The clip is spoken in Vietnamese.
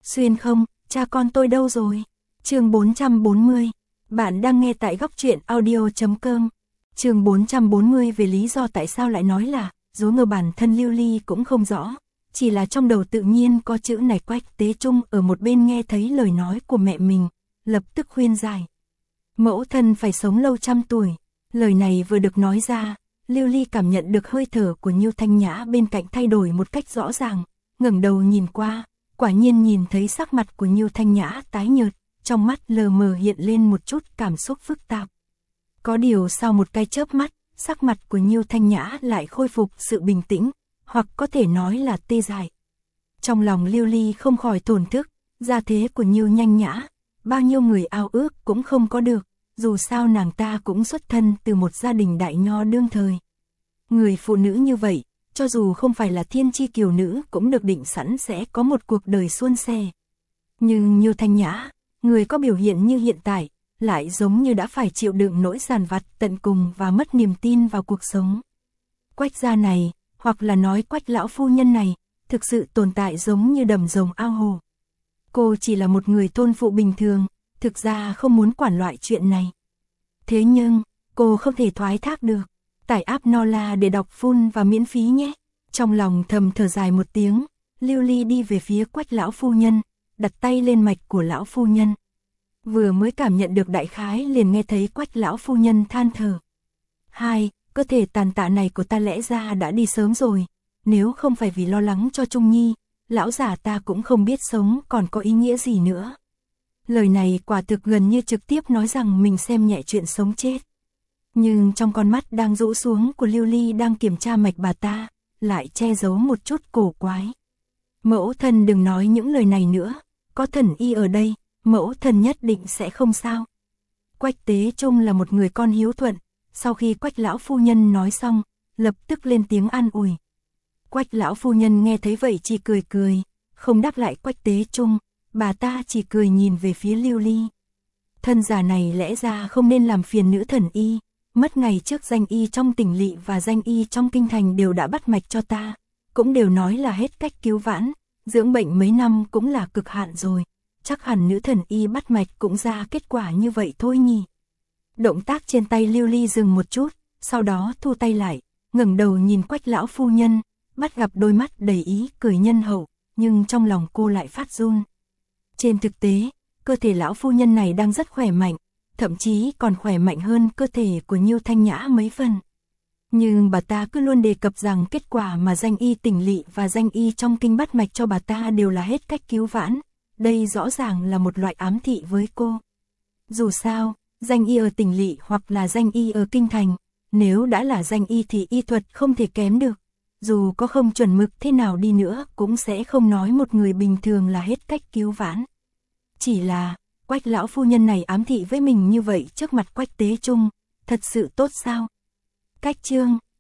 Xuyên không, cha con tôi đâu rồi? Chương 440. Bạn đang nghe tại góc truyện audio.com. Chương 440 về lý do tại sao lại nói là, dối ngờ bản thân Lưu Ly cũng không rõ, chỉ là trong đầu tự nhiên có chữ này. Quách Tế Trung ở một bên nghe thấy lời nói của mẹ mình, lập tức khuyên giải. Mẫu thân phải sống lâu trăm tuổi. Lời này vừa được nói ra, Lưu Ly cảm nhận được hơi thở của Nhiêu Thanh Nhã bên cạnh thay đổi một cách rõ ràng, ngẩng đầu nhìn qua, quả nhiên nhìn thấy sắc mặt của Nhiêu Thanh Nhã tái nhợt, trong mắt lờ mờ hiện lên một chút cảm xúc phức tạp. Có điều sau một cái chớp mắt, sắc mặt của Nhiêu Thanh Nhã lại khôi phục sự bình tĩnh, hoặc có thể nói là tê dại. Trong lòng Lưu Ly không khỏi thổn thức, gia thế của Nhiêu Nhanh Nhã, bao nhiêu người ao ước cũng không có được, dù sao nàng ta cũng xuất thân từ một gia đình đại nho đương thời. Người phụ nữ như vậy, cho dù không phải là thiên chi kiều nữ cũng được định sẵn sẽ có một cuộc đời suôn sẻ. Nhưng Nhiêu Thanh Nhã, người có biểu hiện như hiện tại, lại giống như đã phải chịu đựng nỗi dằn vặt tận cùng và mất niềm tin vào cuộc sống. Quách gia này, hoặc là nói Quách lão phu nhân này, thực sự tồn tại giống như đầm rồng ao hồ. Cô chỉ là một người thôn phụ bình thường, thực ra không muốn quản loại chuyện này. Thế nhưng, cô không thể thoái thác được. Tải app Nola để đọc full và miễn phí nhé. Trong lòng thầm thở dài một tiếng, Lưu Ly đi về phía Quách lão phu nhân, đặt tay lên mạch của lão phu nhân. Vừa mới cảm nhận được đại khái liền nghe thấy Quách lão phu nhân than thở. Cơ thể tàn tạ này của ta lẽ ra đã đi sớm rồi, nếu không phải vì lo lắng cho Trung Nhi, lão già ta cũng không biết sống còn có ý nghĩa gì nữa. Lời này quả thực gần như trực tiếp nói rằng mình xem nhẹ chuyện sống chết. Nhưng trong con mắt đang rũ xuống của Lưu Ly đang kiểm tra mạch bà ta, lại che giấu một chút cổ quái. Mẫu thân đừng nói những lời này nữa, có thần y ở đây, mẫu thân nhất định sẽ không sao. Quách Tế Trung là một người con hiếu thuận, sau khi Quách lão phu nhân nói xong, lập tức lên tiếng an ủi. Quách lão phu nhân nghe thấy vậy chỉ cười cười, không đáp lại Quách Tế Trung, bà ta chỉ cười nhìn về phía Lưu Ly. Thân già này lẽ ra không nên làm phiền nữ thần y, mất ngày trước danh y trong tỉnh lỵ và danh y trong kinh thành đều đã bắt mạch cho ta, cũng đều nói là hết cách cứu vãn, dưỡng bệnh mấy năm cũng là cực hạn rồi, chắc hẳn nữ thần y bắt mạch cũng ra kết quả như vậy thôi nhỉ. Động tác trên tay Lưu Ly dừng một chút, sau đó thu tay lại, ngẩng đầu nhìn Quách lão phu nhân, bắt gặp đôi mắt đầy ý cười nhân hậu, nhưng trong lòng cô lại phát run. Trên thực tế, cơ thể lão phu nhân này đang rất khỏe mạnh, thậm chí còn khỏe mạnh hơn cơ thể của Nhiêu Thanh Nhã mấy phần. Nhưng bà ta cứ luôn đề cập rằng kết quả mà danh y tỉnh lỵ và danh y trong kinh bắt mạch cho bà ta đều là hết cách cứu vãn, đây rõ ràng là một loại ám thị với cô. Dù sao, danh y ở tỉnh lỵ hoặc là danh y ở kinh thành, nếu đã là danh y thì y thuật không thể kém được, dù có không chuẩn mực thế nào đi nữa cũng sẽ không nói một người bình thường là hết cách cứu vãn. Chỉ là, Quách lão phu nhân này ám thị với mình như vậy trước mặt Quách Tế Trung, thật sự tốt sao? Cách chương